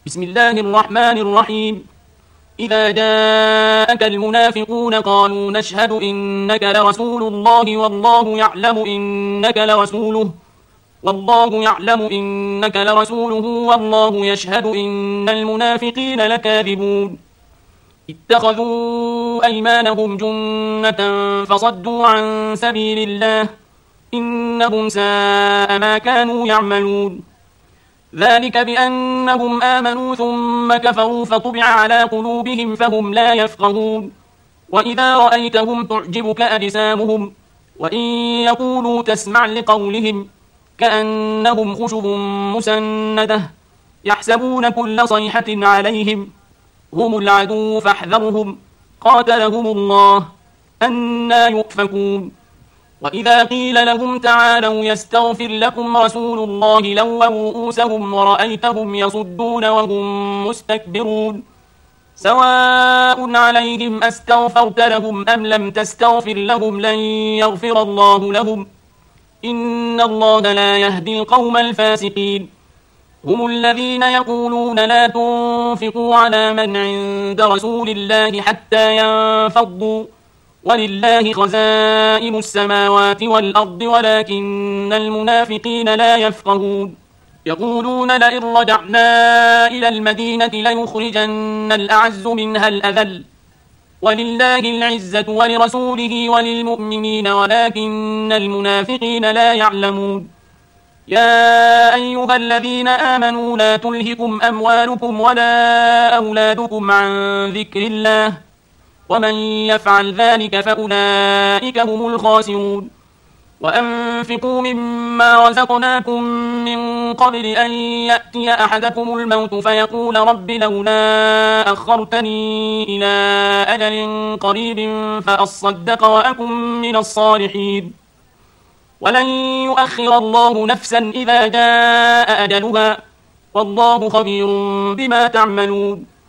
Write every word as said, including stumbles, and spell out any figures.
بسم الله الرحمن الرحيم. إذا جاءك المنافقون قالوا نشهد إنك لرسول الله والله يعلم إنك لرسوله والله يعلم إنك لرسوله والله يشهد إن المنافقين لكاذبون. اتخذوا أيمانهم جنة فصدوا عن سبيل الله إنهم ساء ما كانوا يعملون. ذلك بأنهم آمنوا ثم كفروا فطبع على قلوبهم فهم لا يفقهون. وإذا رأيتهم تعجبك أجسامهم وإن يقولوا تسمع لقولهم كأنهم خشب مسندة يحسبون كل صيحة عليهم هم العدو فاحذرهم قاتلهم الله أنى يؤفكون. وإذا قيل لهم تعالوا يستغفر لكم رسول الله لووا رؤوسهم ورأيتهم يصدون وهم مستكبرون. سواء عليهم أستغفرت لهم أم لم تستغفر لهم لن يغفر الله لهم إن الله لا يهدي القوم الفاسقين. هم الذين يقولون لا تنفقوا على من عند رسول الله حتى ينفضوا ولله خزائن السماوات والأرض ولكن المنافقين لا يفقهون. يقولون لئن رجعنا إلى المدينة ليخرجن الأعز منها الأذل ولله العزة ولرسوله وللمؤمنين ولكن المنافقين لا يعلمون. يا أيها الذين آمنوا لا تلهكم أموالكم ولا أولادكم عن ذكر الله ومن يفعل ذلك فأولئك هم الخاسرون. وأنفقوا مما رزقناكم من قبل أن يأتي أحدكم الموت فيقول رب لولا أخرتني إلى أجل قريب فأصدق وأكن من الصالحين ولن يؤخر الله نفسا إذا جاء أجلها والله خبير بما تعملون.